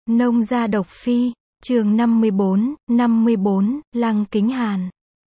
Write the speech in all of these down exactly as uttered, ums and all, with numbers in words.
Nông gia độc phi, chương năm mươi bốn, năm mươi bốn, Lăng Kính Hàn.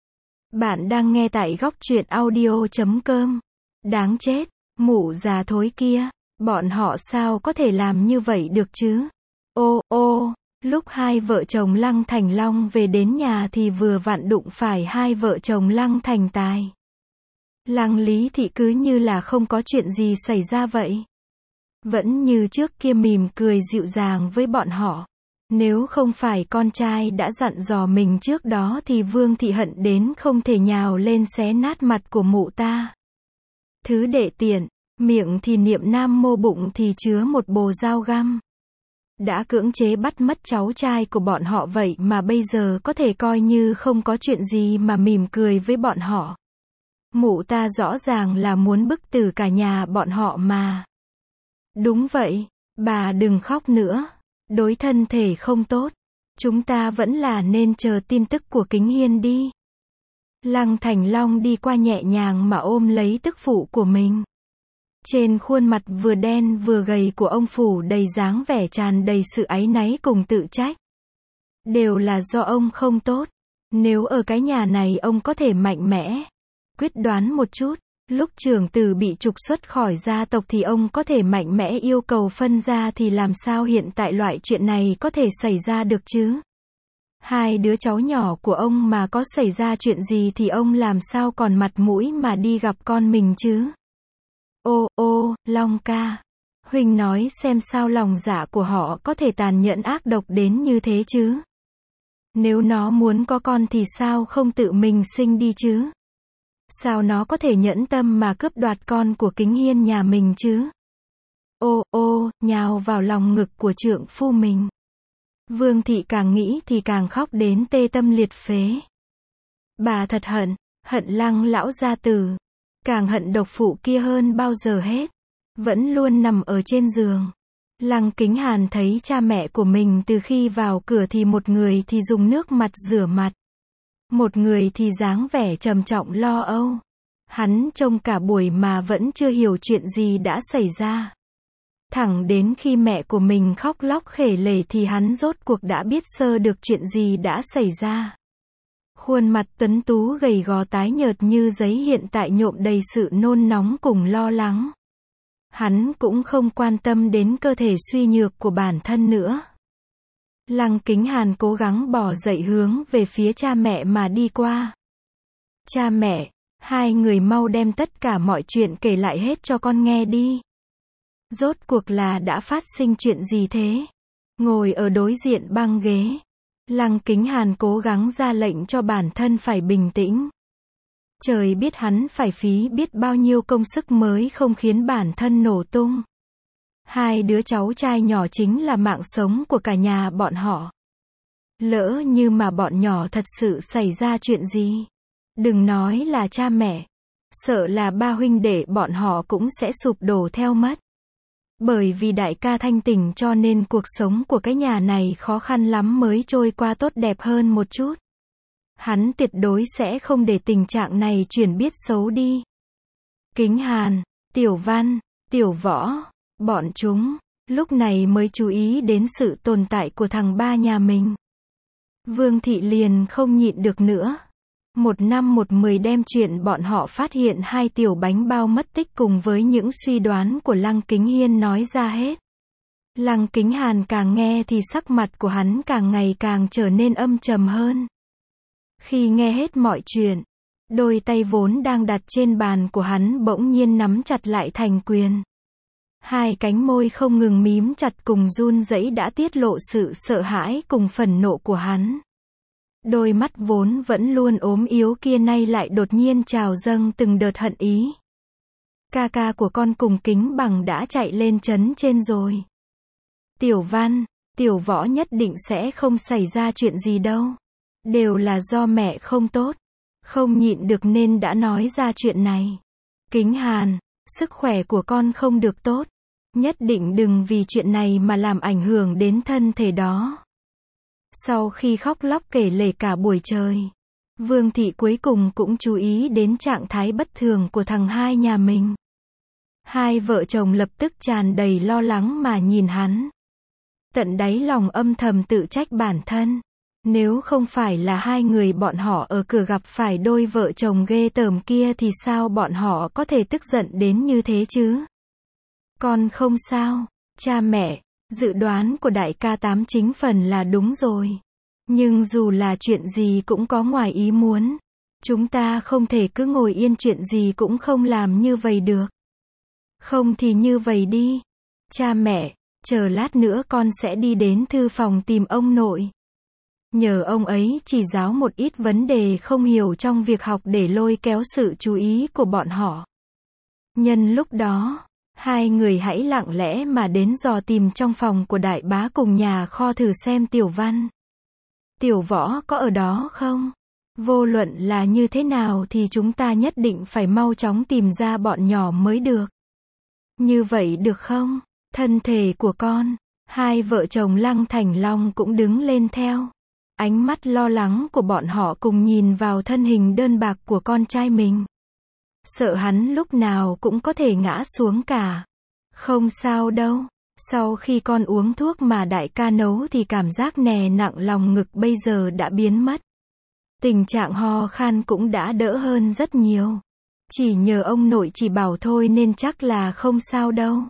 Bạn đang nghe tại góc truyện audio chấm com. Đáng chết, mụ già thối kia, bọn họ sao có thể làm như vậy được chứ? Ô, ô, lúc hai vợ chồng Lăng Thành Long về đến nhà thì vừa vặn đụng phải hai vợ chồng Lăng Thành Tài. Lăng Lý Thị cứ như là không có chuyện gì xảy ra vậy. Vẫn như trước kia mỉm cười dịu dàng với bọn họ. Nếu không phải con trai đã dặn dò mình trước đó thì Vương Thị hận đến không thể nhào lên xé nát mặt của mụ ta. Thứ đệ tiện, miệng thì niệm nam mô bụng thì chứa một bồ dao găm. Đã cưỡng chế bắt mất cháu trai của bọn họ vậy mà bây giờ có thể coi như không có chuyện gì mà mỉm cười với bọn họ. Mụ ta rõ ràng là muốn bức tử cả nhà bọn họ mà. Đúng vậy, bà đừng khóc nữa. Đối thân thể không tốt. Chúng ta vẫn là nên chờ tin tức của Kính Hiên đi. Lăng Thành Long đi qua nhẹ nhàng mà ôm lấy tức phụ của mình. Trên khuôn mặt vừa đen vừa gầy của ông phủ đầy dáng vẻ tràn đầy sự áy náy cùng tự trách. Đều là do ông không tốt. Nếu ở cái nhà này ông có thể mạnh mẽ, quyết đoán một chút. Lúc trưởng tử bị trục xuất khỏi gia tộc thì ông có thể mạnh mẽ yêu cầu phân gia thì làm sao hiện tại loại chuyện này có thể xảy ra được chứ? Hai đứa cháu nhỏ của ông mà có xảy ra chuyện gì thì ông làm sao còn mặt mũi mà đi gặp con mình chứ? Ô, ô, Long ca. Huynh nói xem sao lòng dạ của họ có thể tàn nhẫn ác độc đến như thế chứ? Nếu nó muốn có con thì sao không tự mình sinh đi chứ? Sao nó có thể nhẫn tâm mà cướp đoạt con của Kính Hiên nhà mình chứ? Ô, ô, nhào vào lòng ngực của trượng phu mình. Vương Thị càng nghĩ thì càng khóc đến tê tâm liệt phế. Bà thật hận, hận Lăng lão gia tử. Càng hận độc phụ kia hơn bao giờ hết. Vẫn luôn nằm ở trên giường. Lăng Kính Hàn thấy cha mẹ của mình từ khi vào cửa thì một người thì dùng nước mặt rửa mặt. Một người thì dáng vẻ trầm trọng lo âu. Hắn trông cả buổi mà vẫn chưa hiểu chuyện gì đã xảy ra. Thẳng đến khi mẹ của mình khóc lóc khể lể thì hắn rốt cuộc đã biết sơ được chuyện gì đã xảy ra. Khuôn mặt tuấn tú gầy gò tái nhợt như giấy hiện tại nhộm đầy sự nôn nóng cùng lo lắng. Hắn cũng không quan tâm đến cơ thể suy nhược của bản thân nữa. Lăng Kính Hàn cố gắng bỏ dậy hướng về phía cha mẹ mà đi qua. Cha mẹ, hai người mau đem tất cả mọi chuyện kể lại hết cho con nghe đi. Rốt cuộc là đã phát sinh chuyện gì thế? Ngồi ở đối diện băng ghế. Lăng Kính Hàn cố gắng ra lệnh cho bản thân phải bình tĩnh. Trời biết hắn phải phí biết bao nhiêu công sức mới không khiến bản thân nổ tung. Hai đứa cháu trai nhỏ chính là mạng sống của cả nhà bọn họ. Lỡ như mà bọn nhỏ thật sự xảy ra chuyện gì, đừng nói là cha mẹ, sợ là ba huynh đệ bọn họ cũng sẽ sụp đổ theo mất. Bởi vì đại ca thanh tỉnh cho nên cuộc sống của cái nhà này khó khăn lắm mới trôi qua tốt đẹp hơn một chút. Hắn tuyệt đối sẽ không để tình trạng này chuyển biến xấu đi. Kính Hàn, Tiểu Văn, Tiểu Võ, bọn chúng, lúc này mới chú ý đến sự tồn tại của thằng ba nhà mình. Vương Thị liền không nhịn được nữa. Một năm một mười đem chuyện bọn họ phát hiện hai tiểu bánh bao mất tích cùng với những suy đoán của Lăng Kính Hiên nói ra hết. Lăng Kính Hàn càng nghe thì sắc mặt của hắn càng ngày càng trở nên âm trầm hơn. Khi nghe hết mọi chuyện, đôi tay vốn đang đặt trên bàn của hắn bỗng nhiên nắm chặt lại thành quyền. Hai cánh môi không ngừng mím chặt cùng run rẩy đã tiết lộ sự sợ hãi cùng phẫn nộ của hắn. Đôi mắt vốn vẫn luôn ốm yếu kia nay lại đột nhiên trào dâng từng đợt hận ý. Ca ca của con cùng Kính Bằng đã chạy lên trấn trên rồi. Tiểu Văn, Tiểu Võ nhất định sẽ không xảy ra chuyện gì đâu. Đều là do mẹ không tốt. Không nhịn được nên đã nói ra chuyện này. Kính Hàn, sức khỏe của con không được tốt. Nhất định đừng vì chuyện này mà làm ảnh hưởng đến thân thể đó. Sau khi khóc lóc kể lể cả buổi trời, Vương Thị cuối cùng cũng chú ý đến trạng thái bất thường của thằng hai nhà mình. Hai vợ chồng lập tức tràn đầy lo lắng mà nhìn hắn. Tận đáy lòng âm thầm tự trách bản thân. Nếu không phải là hai người bọn họ ở cửa gặp phải đôi vợ chồng ghê tởm kia thì sao bọn họ có thể tức giận đến như thế chứ? Con không sao, cha mẹ, dự đoán của đại ca tám chính phần là đúng rồi. Nhưng dù là chuyện gì cũng có ngoài ý muốn. Chúng ta không thể cứ ngồi yên chuyện gì cũng không làm như vậy được. Không thì như vậy đi. Cha mẹ, chờ lát nữa con sẽ đi đến thư phòng tìm ông nội. Nhờ ông ấy chỉ giáo một ít vấn đề không hiểu trong việc học để lôi kéo sự chú ý của bọn họ. Nhân lúc đó, hai người hãy lặng lẽ mà đến dò tìm trong phòng của đại bá cùng nhà kho thử xem Tiểu Văn, Tiểu Võ có ở đó không? Vô luận là như thế nào thì chúng ta nhất định phải mau chóng tìm ra bọn nhỏ mới được. Như vậy được không? Thân thể của con. Hai vợ chồng Lăng Thành Long cũng đứng lên theo. Ánh mắt lo lắng của bọn họ cùng nhìn vào thân hình đơn bạc của con trai mình. Sợ hắn lúc nào cũng có thể ngã xuống cả. Không sao đâu. Sau khi con uống thuốc mà đại ca nấu thì cảm giác nè nặng lòng ngực bây giờ đã biến mất. Tình trạng ho khan cũng đã đỡ hơn rất nhiều. Chỉ nhờ ông nội chỉ bảo thôi nên chắc là không sao đâu.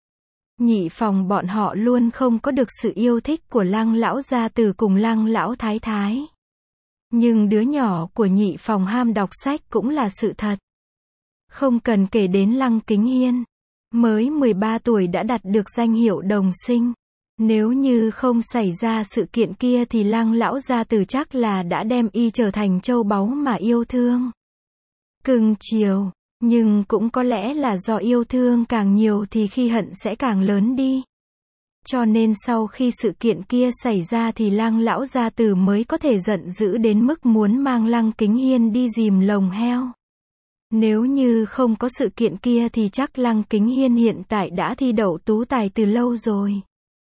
Nhị phòng bọn họ luôn không có được sự yêu thích của Lăng lão gia tử cùng Lăng lão thái thái. Nhưng đứa nhỏ của nhị phòng ham đọc sách cũng là sự thật. Không cần kể đến Lăng Kính Hiên. Mới mười ba tuổi đã đạt được danh hiệu đồng sinh. Nếu như không xảy ra sự kiện kia thì Lăng lão gia tử chắc là đã đem y trở thành châu báu mà yêu thương. Cưng chiều, nhưng cũng có lẽ là do yêu thương càng nhiều thì khi hận sẽ càng lớn đi. Cho nên sau khi sự kiện kia xảy ra thì Lăng lão gia tử mới có thể giận dữ đến mức muốn mang Lăng Kính Hiên đi dìm lồng heo. Nếu như không có sự kiện kia thì chắc Lăng Kính Hiên hiện tại đã thi đậu tú tài từ lâu rồi.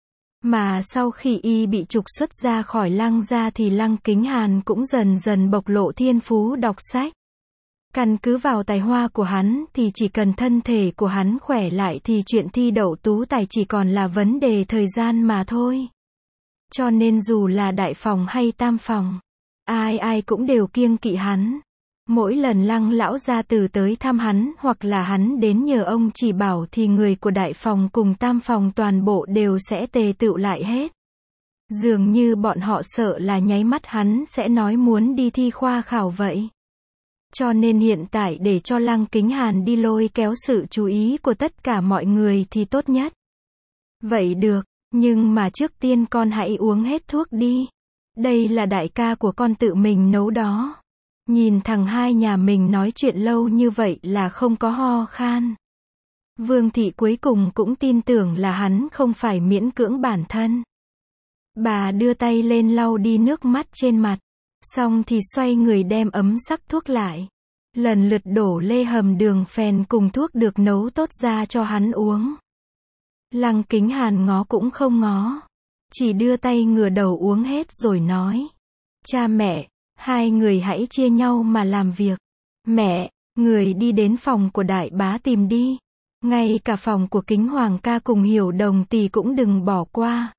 Mà sau khi y bị trục xuất ra khỏi Lăng gia thì Lăng Kính Hàn cũng dần dần bộc lộ thiên phú đọc sách. Căn cứ vào tài hoa của hắn thì chỉ cần thân thể của hắn khỏe lại thì chuyện thi đậu tú tài chỉ còn là vấn đề thời gian mà thôi. Cho nên dù là đại phòng hay tam phòng, ai ai cũng đều kiêng kỵ hắn. Mỗi lần Lăng lão gia tử tới thăm hắn hoặc là hắn đến nhờ ông chỉ bảo thì người của đại phòng cùng tam phòng toàn bộ đều sẽ tề tựu lại hết. Dường như bọn họ sợ là nháy mắt hắn sẽ nói muốn đi thi khoa khảo vậy. Cho nên hiện tại để cho Lăng Kính Hàn đi lôi kéo sự chú ý của tất cả mọi người thì tốt nhất. Vậy được, nhưng mà trước tiên con hãy uống hết thuốc đi. Đây là đại ca của con tự mình nấu đó. Nhìn thằng hai nhà mình nói chuyện lâu như vậy là không có ho khan. Vương thị cuối cùng cũng tin tưởng là hắn không phải miễn cưỡng bản thân. Bà đưa tay lên lau đi nước mắt trên mặt. Xong thì xoay người đem ấm sắc thuốc lại. Lần lượt đổ lê hầm đường phèn cùng thuốc được nấu tốt ra cho hắn uống. Lăng Kính Hàn ngó cũng không ngó. Chỉ đưa tay ngửa đầu uống hết rồi nói. Cha mẹ, hai người hãy chia nhau mà làm việc. Mẹ, người đi đến phòng của đại bá tìm đi. Ngay cả phòng của Kính Hoàng ca cùng Hiểu Đồng tỷ cũng đừng bỏ qua.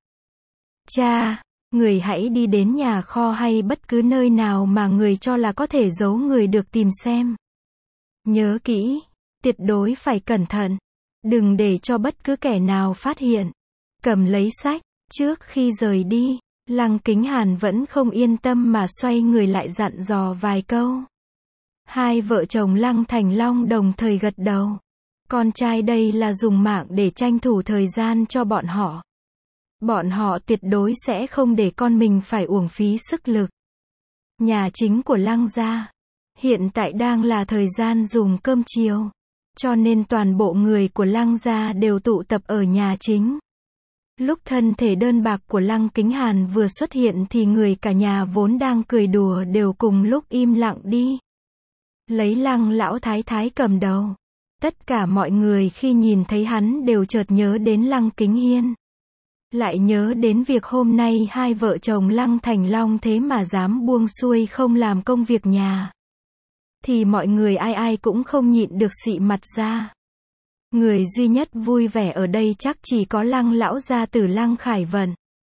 Cha, người hãy đi đến nhà kho hay bất cứ nơi nào mà người cho là có thể giấu người được tìm xem. Nhớ kỹ, tuyệt đối phải cẩn thận. Đừng để cho bất cứ kẻ nào phát hiện. Cầm lấy sách, trước khi rời đi, Lăng Kính Hàn vẫn không yên tâm mà xoay người lại dặn dò vài câu. Hai vợ chồng Lăng Thành Long đồng thời gật đầu. Con trai đây là dùng mạng để tranh thủ thời gian cho bọn họ. Bọn họ tuyệt đối sẽ không để con mình phải uổng phí sức lực. Nhà chính của Lăng gia hiện tại đang là thời gian dùng cơm chiều. Cho nên toàn bộ người của Lăng gia đều tụ tập ở nhà chính. Lúc thân thể đơn bạc của Lăng Kính Hàn vừa xuất hiện thì người cả nhà vốn đang cười đùa đều cùng lúc im lặng đi. Lấy Lăng lão thái thái cầm đầu. Tất cả mọi người khi nhìn thấy hắn đều chợt nhớ đến Lăng Kính Hiên. Lại nhớ đến việc hôm nay hai vợ chồng Lăng Thành Long thế mà dám buông xuôi không làm công việc nhà. Thì mọi người ai ai cũng không nhịn được xị mặt ra. Người duy nhất vui vẻ ở đây chắc chỉ có Lăng lão gia tử Lăng Khải Vận.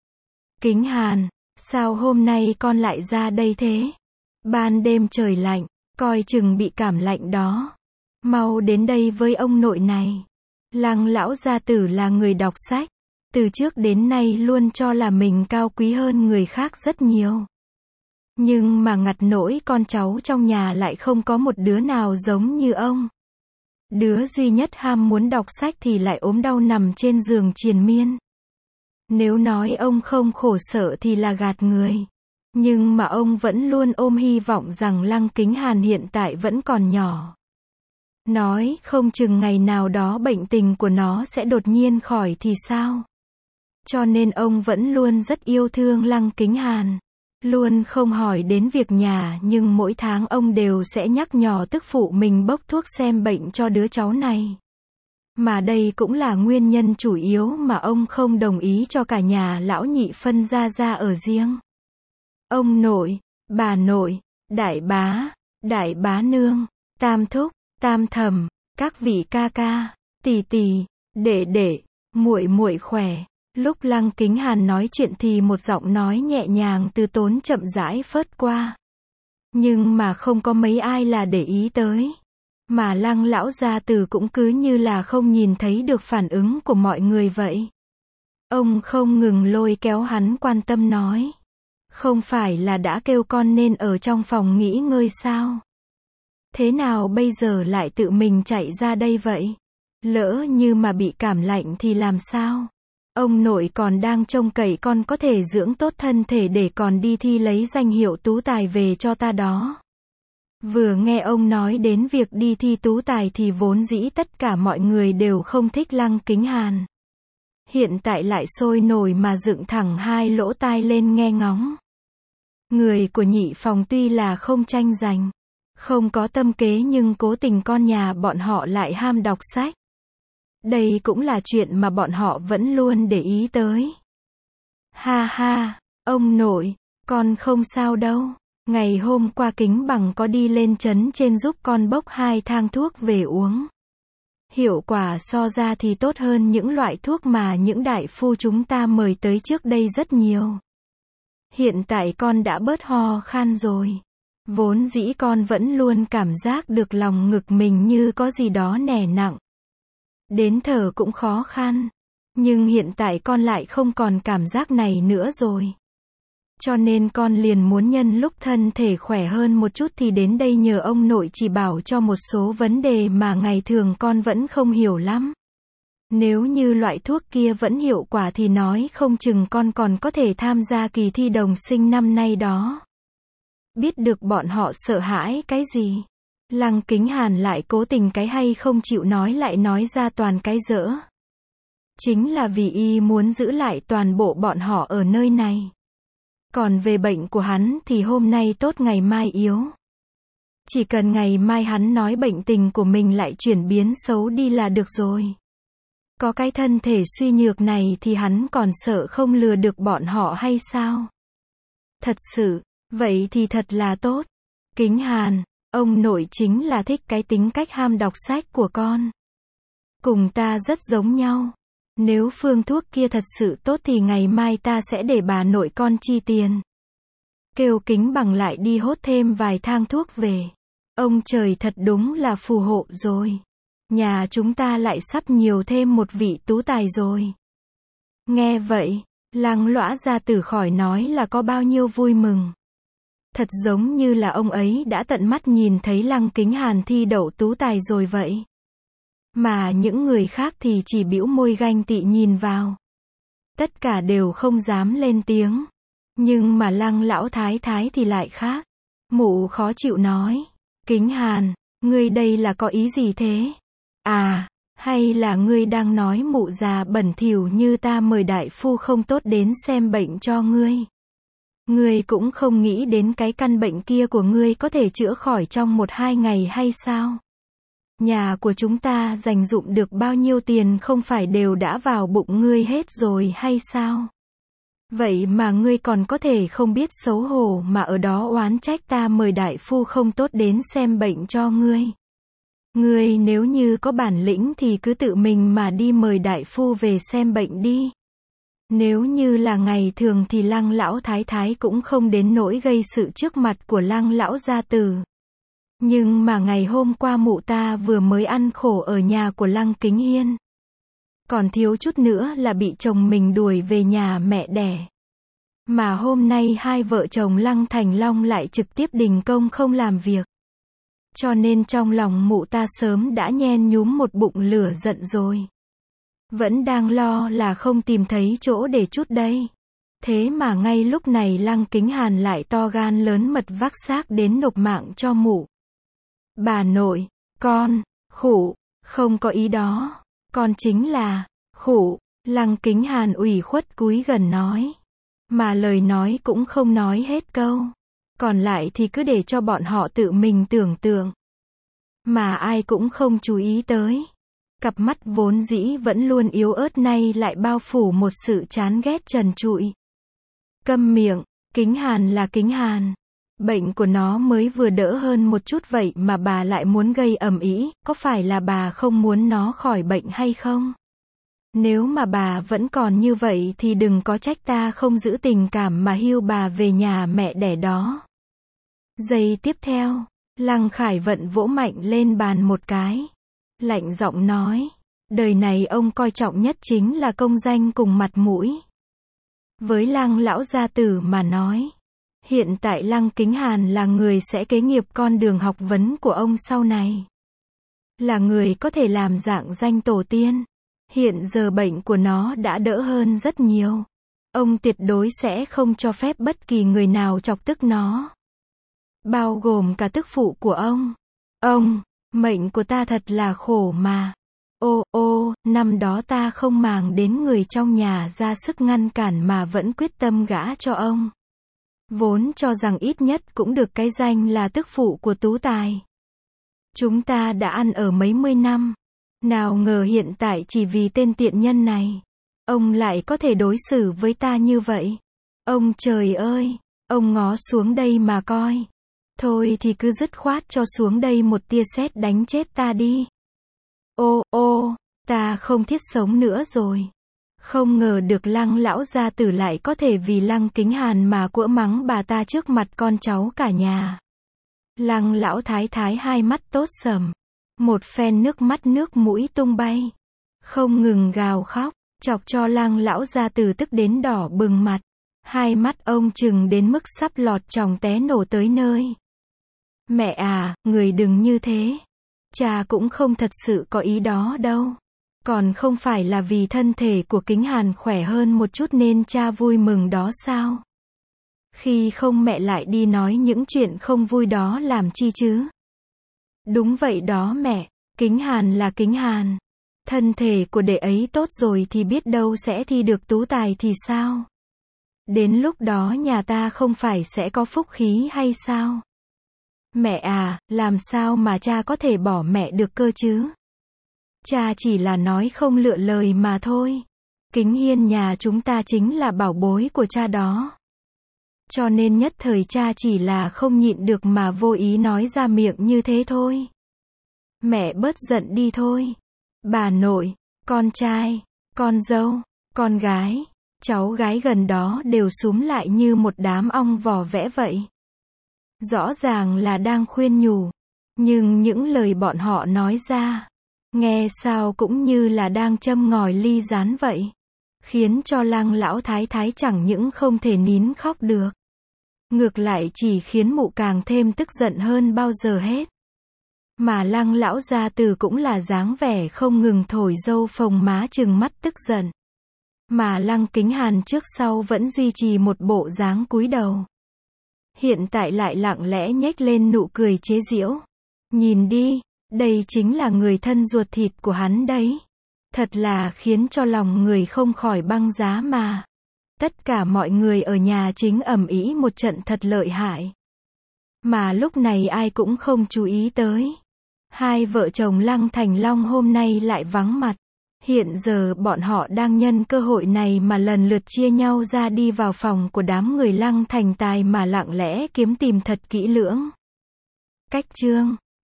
Kính Hàn, sao hôm nay con lại ra đây thế? Ban đêm trời lạnh, coi chừng bị cảm lạnh đó. Mau đến đây với ông nội này. Lăng lão gia tử là người đọc sách, từ trước đến nay luôn cho là mình cao quý hơn người khác rất nhiều. Nhưng mà ngặt nỗi con cháu trong nhà lại không có một đứa nào giống như ông. Đứa duy nhất ham muốn đọc sách thì lại ốm đau nằm trên giường triền miên. Nếu nói ông không khổ sở thì là gạt người. Nhưng mà ông vẫn luôn ôm hy vọng rằng Lăng Kính Hàn hiện tại vẫn còn nhỏ. Nói không chừng ngày nào đó bệnh tình của nó sẽ đột nhiên khỏi thì sao? Cho nên ông vẫn luôn rất yêu thương Lăng Kính Hàn. Luôn không hỏi đến việc nhà, nhưng mỗi tháng ông đều sẽ nhắc nhở tức phụ mình bốc thuốc xem bệnh cho đứa cháu này. Mà đây cũng là nguyên nhân chủ yếu mà ông không đồng ý cho cả nhà lão nhị phân ra ra ở riêng. Ông nội, bà nội, đại bá, đại bá nương, tam thúc, tam thẩm, các vị ca ca, tì tì, đệ đệ, muội muội khỏe. Lúc Lăng Kính Hàn nói chuyện thì một giọng nói nhẹ nhàng từ tốn chậm rãi phớt qua. Nhưng mà không có mấy ai là để ý tới. Mà Lăng lão gia tử cũng cứ như là không nhìn thấy được phản ứng của mọi người vậy. Ông không ngừng lôi kéo hắn quan tâm nói. Không phải là đã kêu con nên ở trong phòng nghỉ ngơi sao? Thế nào bây giờ lại tự mình chạy ra đây vậy? Lỡ như mà bị cảm lạnh thì làm sao? Ông nội còn đang trông cậy con có thể dưỡng tốt thân thể để còn đi thi lấy danh hiệu tú tài về cho ta đó. Vừa nghe ông nói đến việc đi thi tú tài thì vốn dĩ tất cả mọi người đều không thích Lăng Kính Hàn. Hiện tại lại sôi nổi mà dựng thẳng hai lỗ tai lên nghe ngóng. Người của nhị phòng tuy là không tranh giành, không có tâm kế nhưng cố tình con nhà bọn họ lại ham đọc sách. Đây cũng là chuyện mà bọn họ vẫn luôn để ý tới. Ha ha, ông nội, con không sao đâu. Ngày hôm qua Kính Bằng có đi lên trấn trên giúp con bốc hai thang thuốc về uống. Hiệu quả so ra thì tốt hơn những loại thuốc mà những đại phu chúng ta mời tới trước đây rất nhiều. Hiện tại con đã bớt ho khan rồi. Vốn dĩ con vẫn luôn cảm giác được lòng ngực mình như có gì đó nè nặng. Đến thở cũng khó khăn. Nhưng hiện tại con lại không còn cảm giác này nữa rồi. Cho nên con liền muốn nhân lúc thân thể khỏe hơn một chút thì đến đây nhờ ông nội chỉ bảo cho một số vấn đề mà ngày thường con vẫn không hiểu lắm. Nếu như loại thuốc kia vẫn hiệu quả thì nói không chừng con còn có thể tham gia kỳ thi đồng sinh năm nay đó. Biết được bọn họ sợ hãi cái gì? Lăng Kính Hàn lại cố tình cái hay không chịu nói lại nói ra toàn cái dỡ. Chính là vì y muốn giữ lại toàn bộ bọn họ ở nơi này. Còn về bệnh của hắn thì hôm nay tốt ngày mai yếu. Chỉ cần ngày mai hắn nói bệnh tình của mình lại chuyển biến xấu đi là được rồi. Có cái thân thể suy nhược này thì hắn còn sợ không lừa được bọn họ hay sao? Thật sự, vậy thì thật là tốt. Kính Hàn, ông nội chính là thích cái tính cách ham đọc sách của con. Cùng ta rất giống nhau. Nếu phương thuốc kia thật sự tốt thì ngày mai ta sẽ để bà nội con chi tiền. Kêu Kính Bằng lại đi hốt thêm vài thang thuốc về. Ông trời thật đúng là phù hộ rồi. Nhà chúng ta lại sắp nhiều thêm một vị tú tài rồi. Nghe vậy, Lăng Lõa gia tử khỏi nói là có bao nhiêu vui mừng. Thật giống như là ông ấy đã tận mắt nhìn thấy Lăng Kính Hàn thi đậu tú tài rồi vậy. Mà những người khác thì chỉ bĩu môi ganh tị nhìn vào. Tất cả đều không dám lên tiếng. Nhưng mà Lăng lão thái thái thì lại khác. Mụ khó chịu nói. Kính Hàn, ngươi đây là có ý gì thế? À, hay là ngươi đang nói mụ già bẩn thỉu như ta mời đại phu không tốt đến xem bệnh cho ngươi? Ngươi cũng không nghĩ đến cái căn bệnh kia của ngươi có thể chữa khỏi trong một hai ngày hay sao? Nhà của chúng ta dành dụm được bao nhiêu tiền không phải đều đã vào bụng ngươi hết rồi hay sao? Vậy mà ngươi còn có thể không biết xấu hổ mà ở đó oán trách ta mời đại phu không tốt đến xem bệnh cho ngươi. Ngươi nếu như có bản lĩnh thì cứ tự mình mà đi mời đại phu về xem bệnh đi. Nếu như là ngày thường thì Lăng lão thái thái cũng không đến nỗi gây sự trước mặt của Lăng lão gia tử. Nhưng mà ngày hôm qua mụ ta vừa mới ăn khổ ở nhà của Lăng Kính Hiên. Còn thiếu chút nữa là bị chồng mình đuổi về nhà mẹ đẻ. Mà hôm nay hai vợ chồng Lăng Thành Long lại trực tiếp đình công không làm việc. Cho nên trong lòng mụ ta sớm đã nhen nhúm một bụng lửa giận rồi. Vẫn đang lo là không tìm thấy chỗ để trút đây. Thế mà ngay lúc này Lăng Kính Hàn lại to gan lớn mật vác xác đến nộp mạng cho mụ. Bà nội, con, khụ, không có ý đó. Con chính là, khụ, Lăng Kính Hàn ủy khuất cúi gần nói. Mà lời nói cũng không nói hết câu. Còn lại thì cứ để cho bọn họ tự mình tưởng tượng. Mà ai cũng không chú ý tới. Cặp mắt vốn dĩ vẫn luôn yếu ớt nay lại bao phủ một sự chán ghét trần trụi. Câm miệng, Kính Hàn là Kính Hàn. Bệnh của nó mới vừa đỡ hơn một chút vậy mà bà lại muốn gây ầm ĩ, có phải là bà không muốn nó khỏi bệnh hay không? Nếu mà bà vẫn còn như vậy thì đừng có trách ta không giữ tình cảm mà hiêu bà về nhà mẹ đẻ đó. Giây tiếp theo, Lăng Khải Vận vỗ mạnh lên bàn một cái. Lạnh giọng nói, đời này ông coi trọng nhất chính là công danh cùng mặt mũi. Với Lăng lão gia tử mà nói, hiện tại Lăng Kính Hàn là người sẽ kế nghiệp con đường học vấn của ông sau này. Là người có thể làm dạng danh tổ tiên. Hiện giờ bệnh của nó đã đỡ hơn rất nhiều. Ông tuyệt đối sẽ không cho phép bất kỳ người nào chọc tức nó. Bao gồm cả tức phụ của ông. Ông, mệnh của ta thật là khổ mà. Ô ô, năm đó ta không màng đến người trong nhà ra sức ngăn cản mà vẫn quyết tâm gả cho ông. Vốn cho rằng ít nhất cũng được cái danh là tức phụ của Tú Tài. Chúng ta đã ăn ở mấy mươi năm. Nào ngờ hiện tại chỉ vì tên tiện nhân này, ông lại có thể đối xử với ta như vậy. Ông trời ơi, ông ngó xuống đây mà coi. Thôi thì cứ dứt khoát cho xuống đây một tia sét đánh chết ta đi. Ô ô, ta không thiết sống nữa rồi. Không ngờ được Lăng lão gia tử lại có thể vì Lăng Kính Hàn mà quở mắng bà ta trước mặt con cháu cả nhà. Lăng lão thái thái hai mắt tốt sầm. Một phen nước mắt nước mũi tung bay. Không ngừng gào khóc, chọc cho Lăng lão gia tử tức đến đỏ bừng mặt. Hai mắt ông trừng đến mức sắp lọt tròng té nổ tới nơi. Mẹ à, người đừng như thế. Cha cũng không thật sự có ý đó đâu. Còn không phải là vì thân thể của Kính Hàn khỏe hơn một chút nên cha vui mừng đó sao? Khi không mẹ lại đi nói những chuyện không vui đó làm chi chứ? Đúng vậy đó mẹ, Kính Hàn là Kính Hàn. Thân thể của đệ ấy tốt rồi thì biết đâu sẽ thi được tú tài thì sao? Đến lúc đó nhà ta không phải sẽ có phúc khí hay sao? Mẹ à, làm sao mà cha có thể bỏ mẹ được cơ chứ? Cha chỉ là nói không lựa lời mà thôi. Kính Hiên nhà chúng ta chính là bảo bối của cha đó. Cho nên nhất thời cha chỉ là không nhịn được mà vô ý nói ra miệng như thế thôi. Mẹ bớt giận đi thôi. Bà nội, con trai, con dâu, con gái, cháu gái gần đó đều súm lại như một đám ong vò vẽ vậy. Rõ ràng là đang khuyên nhủ. Nhưng những lời bọn họ nói ra, nghe sao cũng như là đang châm ngòi ly rán vậy. Khiến cho Lăng lão thái thái chẳng những không thể nín khóc được. Ngược lại chỉ khiến mụ càng thêm tức giận hơn bao giờ hết. Mà Lăng lão gia tử cũng là dáng vẻ không ngừng thổi dâu phồng má trừng mắt tức giận. Mà Lăng Kính Hàn trước sau vẫn duy trì một bộ dáng cúi đầu. Hiện tại lại lặng lẽ nhếch lên nụ cười chế giễu. Nhìn đi, đây chính là người thân ruột thịt của hắn đấy. Thật là khiến cho lòng người không khỏi băng giá mà. Tất cả mọi người ở nhà chính ầm ĩ một trận thật lợi hại. Mà lúc này ai cũng không chú ý tới. Hai vợ chồng Lăng Thành Long hôm nay lại vắng mặt. Hiện giờ bọn họ đang nhân cơ hội này mà lần lượt chia nhau ra đi vào phòng của đám người Lăng Thành Tài mà lặng lẽ kiếm tìm thật kỹ lưỡng. Cách chương